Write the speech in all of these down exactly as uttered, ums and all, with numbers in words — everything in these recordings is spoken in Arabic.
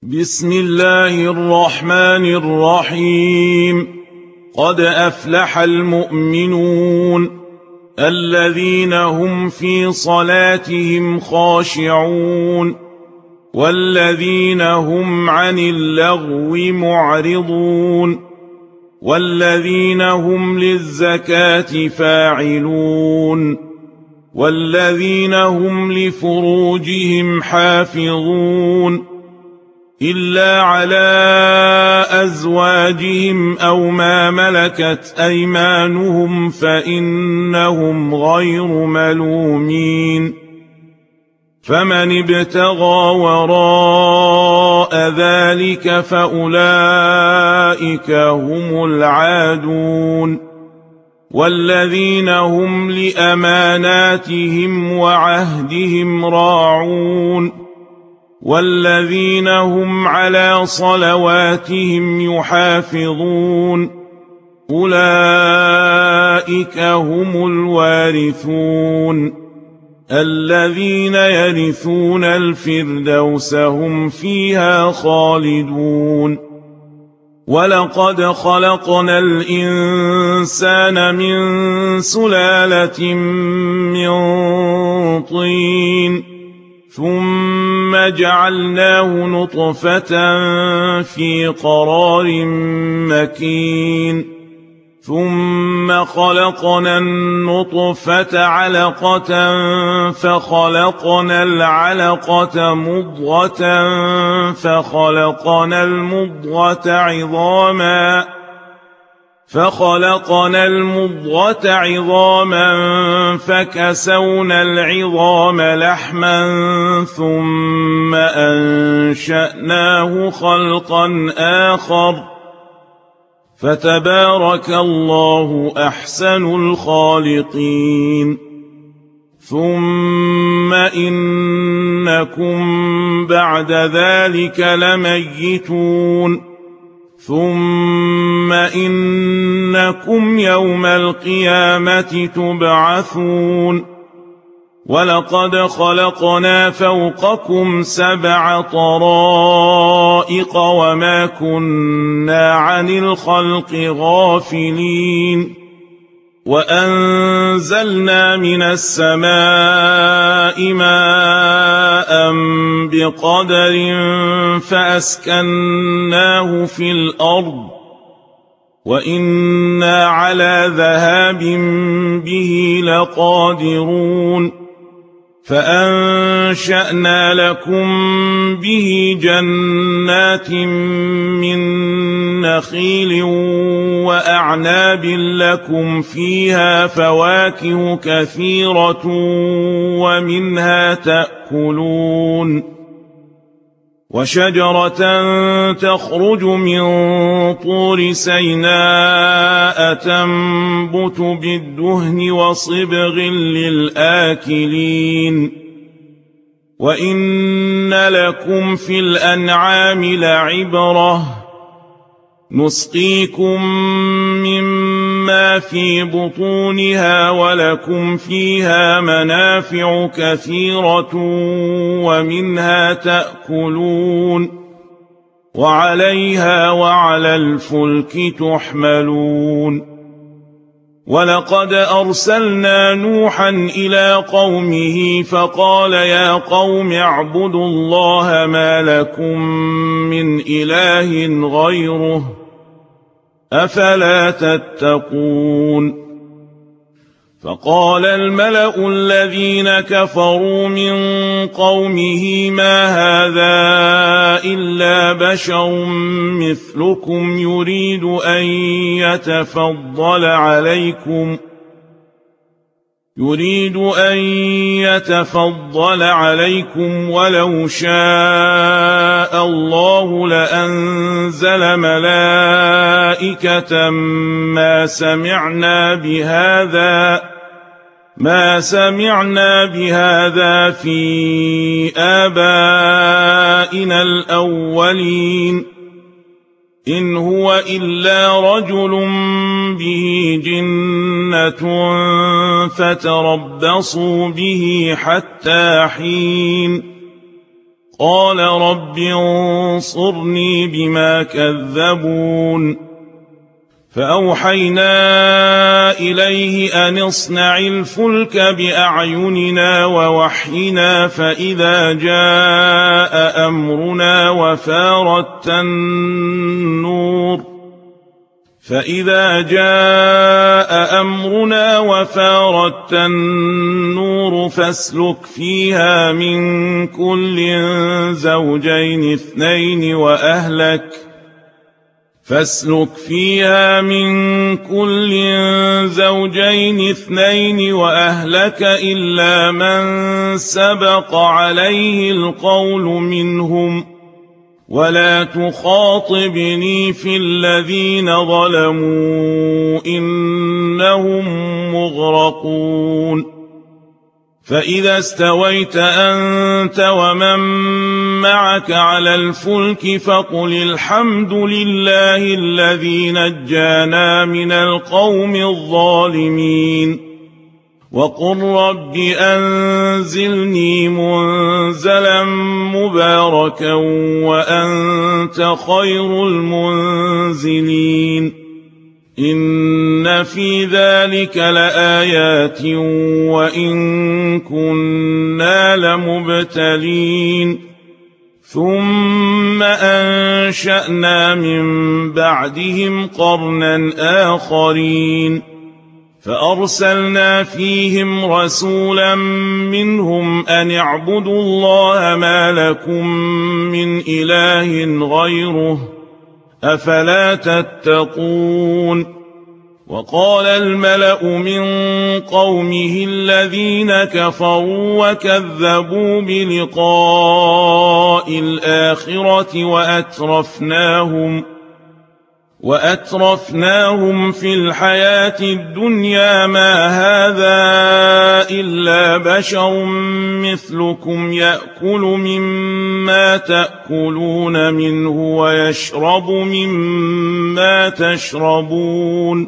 بسم الله الرحمن الرحيم. قد أفلح المؤمنون الذين هم في صلاتهم خاشعون والذين هم عن اللغو معرضون والذين هم للزكاة فاعلون والذين هم لفروجهم حافظون إلا على أزواجهم أو ما ملكت أيمانهم فإنهم غير ملومين. فمن ابتغى وراء ذلك فأولئك هم العادون والذين هم لأماناتهم وعهدهم راعون والذين هم على صلواتهم يحافظون أولئك هم الوارثون الذين يرثون الفردوس هم فيها خالدون. ولقد خلقنا الإنسان من سلالة من طين ثم جعلناه نطفة في قرار مكين ثم خلقنا النطفة علقة فخلقنا العلقة مضغة فخلقنا المضغة عظاما فخلقنا المضغة عظاما فكسونا العظام لحما ثم أنشأناه خلقا آخر فتبارك الله أحسن الخالقين. ثم إنكم بعد ذلك لميتون ثم إنكم يوم القيامة تبعثون. ولقد خلقنا فوقكم سبع طرائق وما كنا عن الخلق غافلين وأنزلنا من السماء ماء بقدر فأسكناه في الأرض وإنا على ذهاب به لقادرون. فأنشأنا لكم به جنات من نخيل وأعناب لكم فيها فواكه كثيرة ومنها تأكلون وشجرة تخرج من طور سيناء تنبت بالدهن وصبغ للآكلين. وإن لكم في الأنعام لعبرة نسقيكم مما في بطونها ولكم فيها منافع كثيرة ومنها تأكلون وعليها وعلى الفلك تحملون. ولقد أرسلنا نوحا إلى قومه فقال يا قوم اعبدوا الله ما لكم من إله غيره أفلا تتقون. فقال الملأ الذين كفروا من قومه ما هذا إلا بشر مثلكم يريد أن يتفضل عليكم يريد أن يتفضل عليكم ولو شاء الله لأنزل ملائكة ما سمعنا بهذا ما سمعنا بهذا في آبائنا الأولين إن هو إلا رجل به جنة فتربصوا به حتى حين قال رب انصرني بما كذبون فأوحينا إليه أن اصنع الفلك بأعيننا ووحينا فإذا جاء أمرنا وفارت النور فإذا جاء أمرنا وفارت النور فاسلك فيها من كل زوجين اثنين وأهلك فاسلك فيها من كل زوجين اثنين وأهلك إلا من سبق عليه القول منهم ولا تخاطبني في الذين ظلموا إنهم مغرقون فإذا استويت أنت ومن معك على الفلك فقل الحمد لله الذي نجانا من القوم الظالمين وقل رب أنزلني منزلا مباركا وأنت خير المنزلين إن في ذلك لآيات وإن كنا لمبتلين ثم أنشأنا من بعدهم قرنا آخرين فأرسلنا فيهم رسولا منهم أن اعبدوا الله ما لكم من إله غيره أفلا تتقون وقال الملأ من قومه الذين كفروا وكذبوا بلقاء الآخرة وأترفناهم وأترفناهم في الحياة الدنيا ما هذا إلا بشر مثلكم يأكل مما تأكلون منه ويشرب مما تشربون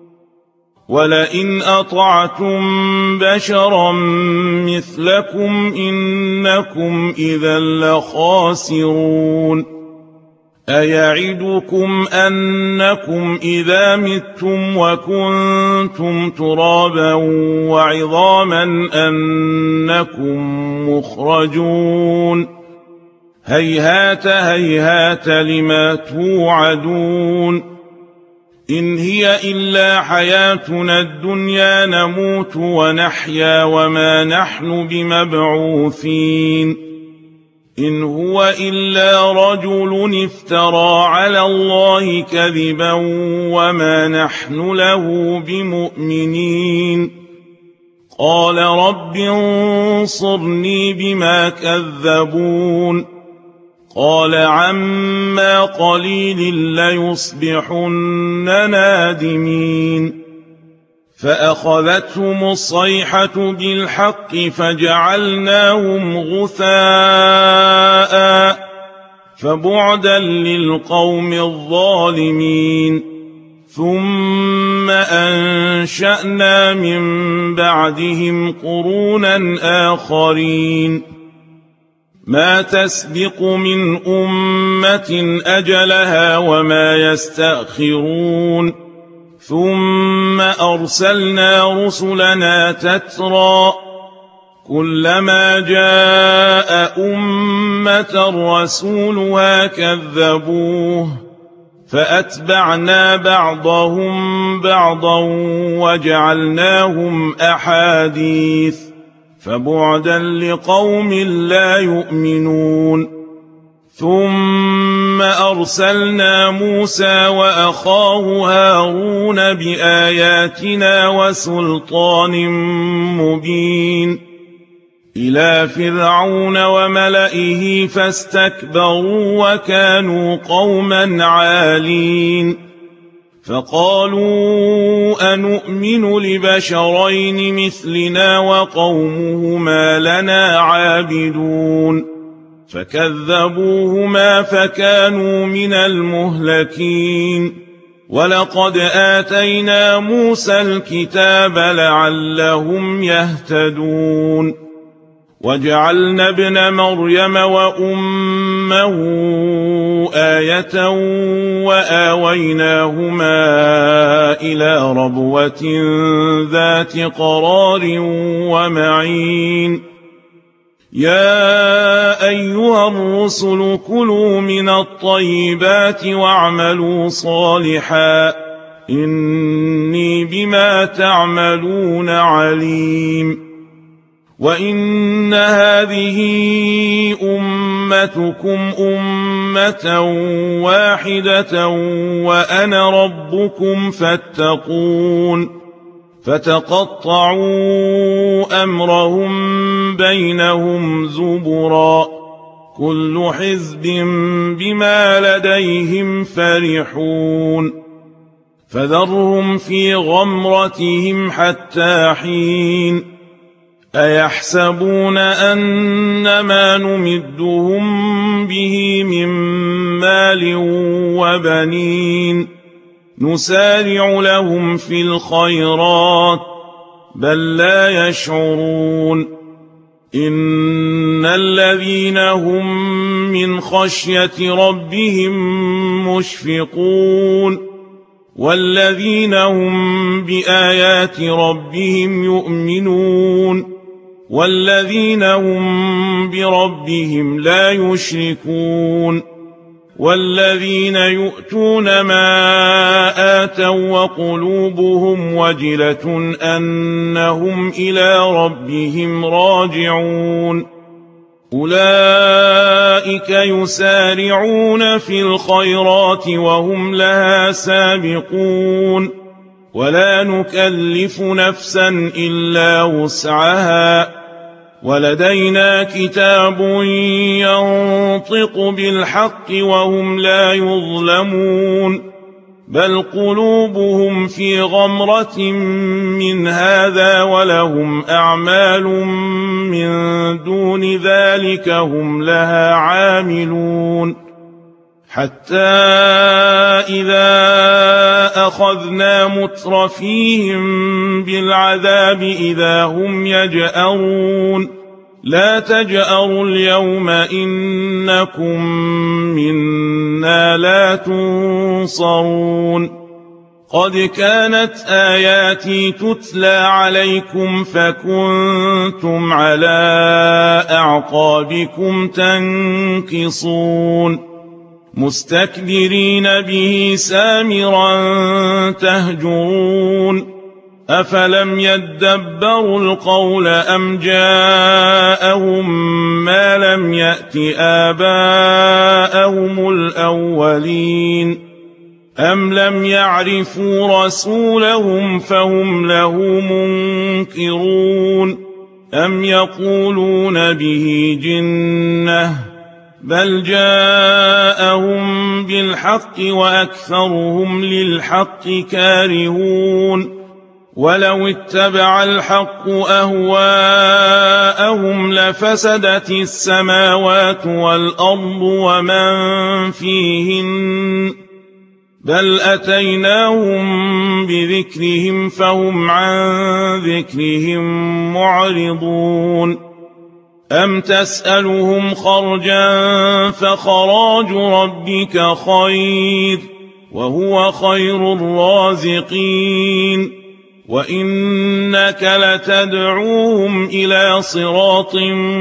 ولئن أطعتم بشرا مثلكم إنكم إذا لخاسرون أيعدكم أنكم إذا متم وكنتم ترابا وعظاما أنكم مخرجون هيهات هيهات لما توعدون إن هي إلا حياتنا الدنيا نموت ونحيا وما نحن بمبعوثين إن هو إلا رجل افترى على الله كذبا وما نحن له بمؤمنين قال رب انصرني بما كذبون قال عما قليل ليصبحن نادمين فأخذتهم الصيحة بالحق فجعلناهم غثاء فبعدا للقوم الظالمين ثم أنشأنا من بعدهم قرونا آخرين ما تسبق من أمة أجلها وما يستأخرون ثم أرسلنا رسلنا تترى كلما جاء أمة رسولها كذبوه فأتبعنا بعضهم بعضا وجعلناهم أحاديث فبعدا لقوم لا يؤمنون ثم أرسلنا موسى وأخاه هارون بآياتنا وسلطان مبين إلى فرعون وملئه فاستكبروا وكانوا قوما عالين فقالوا أنؤمن لبشرين مثلنا وقومهما لنا عابدون فكذبوهما فكانوا من المهلكين ولقد آتينا موسى الكتاب لعلهم يهتدون وجعلنا ابن مريم وأمه آية وآويناهما إلى ربوة ذات قرار ومعين يا أيها الرسل كلوا من الطيبات واعملوا صالحا إني بما تعملون عليم وإن هذه أمتكم أمة واحدة وأنا ربكم فاتقون فتقطعوا أمرهم بينهم زبرا كل حزب بما لديهم فرحون فذرهم في غمرتهم حتى حين أيحسبون أن ما نمدهم به من مال وبنين نسارع لهم في الخيرات بل لا يشعرون إن الذين هم من خشية ربهم مشفقون والذين هم بآيات ربهم يؤمنون والذين هم بربهم لا يشركون والذين يؤتون ما آتوا وقلوبهم وجلة أنهم إلى ربهم راجعون أولئك يسارعون في الخيرات وهم لها سابقون ولا نكلف نفسا إلا وسعها ولدينا كتاب ينطق بالحق وهم لا يظلمون بل قلوبهم في غمرة من هذا ولهم أعمال من دون ذلك هم لها عاملون حتى إذا أخذنا مترفيهم بالعذاب إذا هم يجأرون لا تجأروا اليوم إنكم منا لا تنصرون قد كانت آياتي تتلى عليكم فكنتم على أعقابكم تنكصون مستكبرين به سامرا تهجرون أفلم يدبروا القول أم جاءهم ما لم يأت آباءهم الأولين أم لم يعرفوا رسولهم فهم له منكرون أم يقولون به جنة بل جاءهم بالحق وأكثرهم للحق كارهون ولو اتبع الحق أهواءهم لفسدت السماوات والأرض ومن فيهن بل أتيناهم بذكرهم فهم عن ذكرهم معرضون أم تسألهم خرجا فخراج ربك خير وهو خير الرازقين وإنك لتدعوهم إلى صراط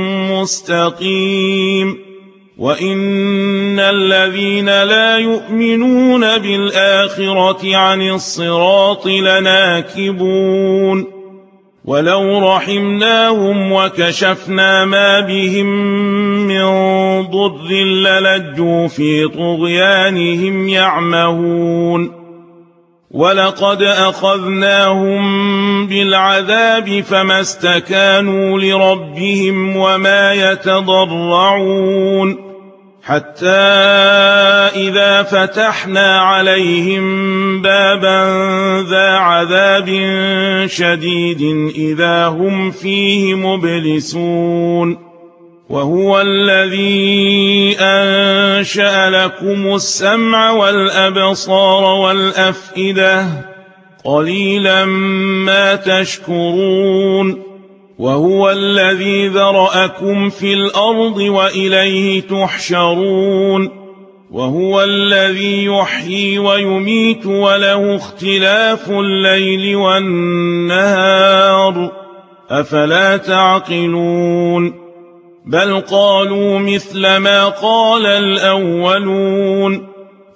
مستقيم وإن الذين لا يؤمنون بالآخرة عن الصراط لناكبون ولو رحمناهم وكشفنا ما بهم من ضر للجوا في طغيانهم يعمهون ولقد أخذناهم بالعذاب فما استكانوا لربهم وما يتضرعون حتى إذا فتحنا عليهم بابا ذا عذاب شديد إذا هم فيه مبلسون وهو الذي أنشأ لكم السمع والأبصار والأفئدة قليلا ما تشكرون وهو الذي ذرأكم في الأرض وإليه تحشرون وهو الذي يحيي ويميت وله اختلاف الليل والنهار أفلا تعقلون بل قالوا مثل ما قال الأولون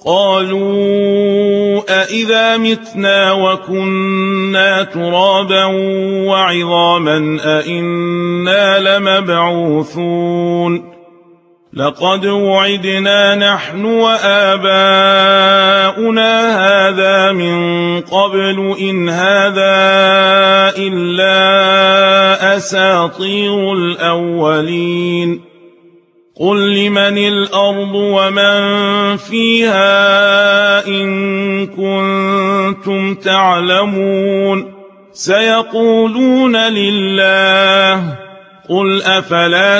قالوا أإذا متنا وكنا ترابا وعظاما أإنا لمبعوثون لقد وعدنا نحن وآباؤنا هذا من قبل إن هذا إلا أساطير الأولين قل لمن الأرض ومن فيها إن كنتم تعلمون سيقولون لله قل أفلا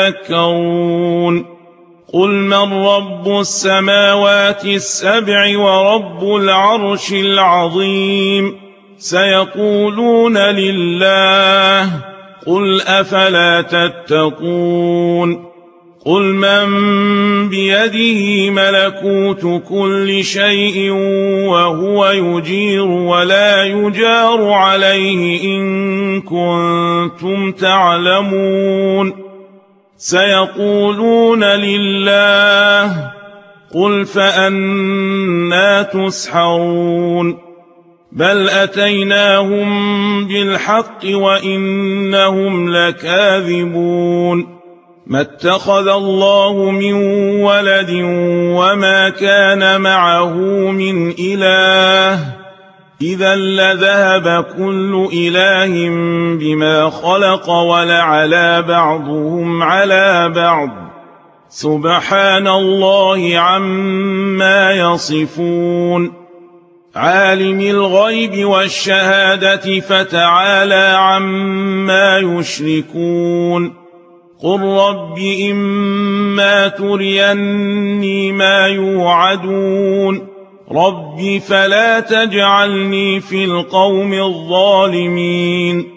تذكرون قل من رب السماوات السبع ورب العرش العظيم سيقولون لله قل أفلا تتقون قل من بيده ملكوت كل شيء وهو يجير ولا يجار عليه إن كنتم تعلمون سيقولون لله قل فأنى تسحرون بل أتيناهم بالحق وإنهم لكاذبون ما اتخذ الله من ولد وما كان معه من إله إذا لذهب كل إله بما خلق ولعلى بعضهم على بعض سبحان الله عما يصفون عالم الغيب والشهادة فتعالى عما يشركون قل رب إما تريني ما يوعدون رب فلا تجعلني في القوم الظالمين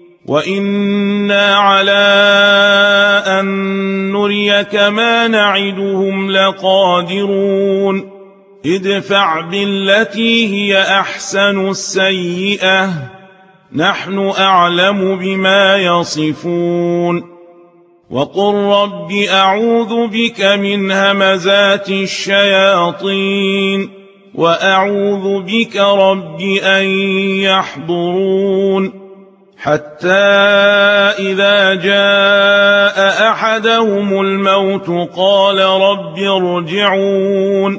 وإنا على أن نريك ما نعدهم لقادرون ادفع بالتي هي أحسن السيئة نحن أعلم بما يصفون وقل رب أعوذ بك من همزات الشياطين وأعوذ بك رب أن يحضرون حتى إذا جاء أحدهم الموت قال رب ارجعون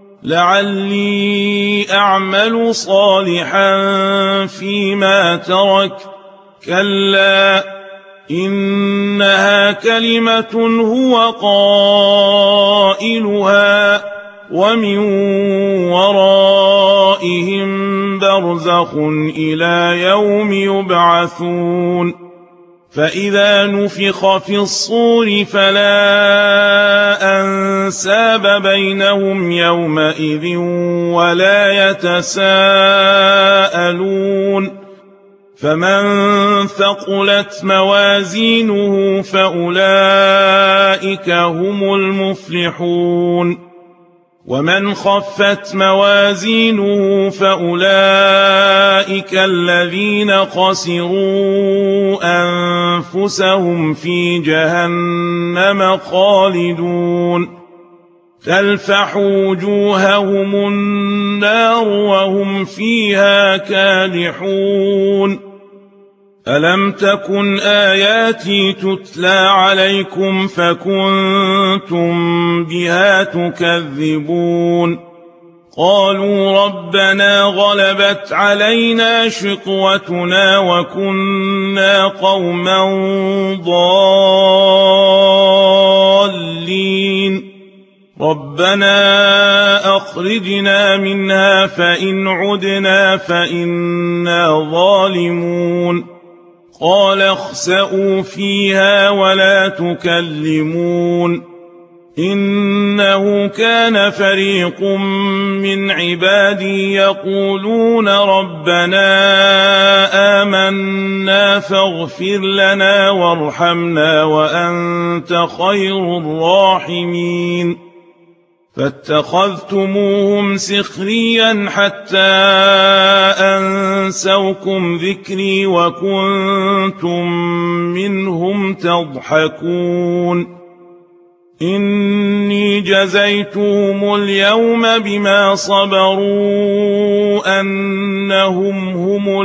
لعلي أعمل صالحا فيما ترك كلا إنها كلمة هو قائلها ومن ورائهم برزخ إلى يوم يبعثون فإذا نفخ في الصور فلا أنساب بينهم يومئذ ولا يتساءلون فمن ثقلت موازينه فأولئك هم المفلحون ومن خفت موازينه فأولئك الذين خسروا أنفسهم في جهنم خالدون تلفح وجوههم النار وهم فيها كالحون ألم تكن آياتي تتلى عليكم فكنتم بها تكذبون قالوا ربنا غلبت علينا شقوتنا وكنا قوما ضالين ربنا أخرجنا منها فإن عدنا فإنا ظالمون قال اخسئوا فيها ولا تكلمون إنه كان فريق من عبادي يقولون ربنا آمنا فاغفر لنا وارحمنا وأنت خير الراحمين فاتخذتموهم سخريا حتى أنسوكم ذكري وكنتم منهم تضحكون إني جزيتهم اليوم بما صبروا أنهم هم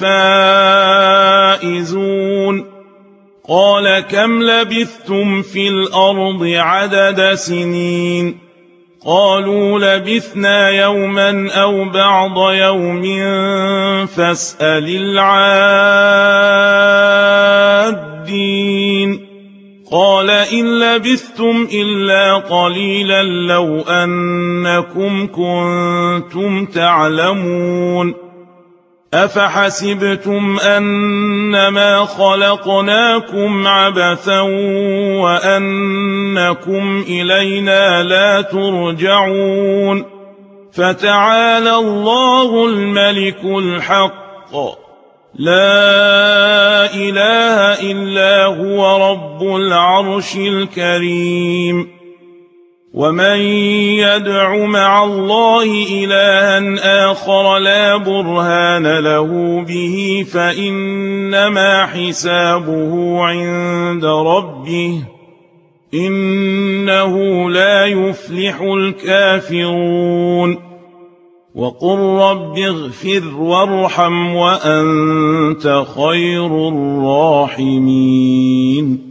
الفائزون قال كم لبثتم في الأرض عدد سنين قالوا لبثنا يوما أو بعض يوم فاسأل العادين قال إن لبثتم إلا قليلا لو أنكم كنتم تعلمون أفحسبتم أنما خلقناكم عبثا وأنكم إلينا لا ترجعون فتعالى الله الملك الحق لا إله إلا هو رب العرش الكريم ومن يدع مع الله إلها آخر لا برهان له به فإنما حسابه عند ربه إنه لا يفلح الكافرون وقل رب اغفر وارحم وأنت خير الراحمين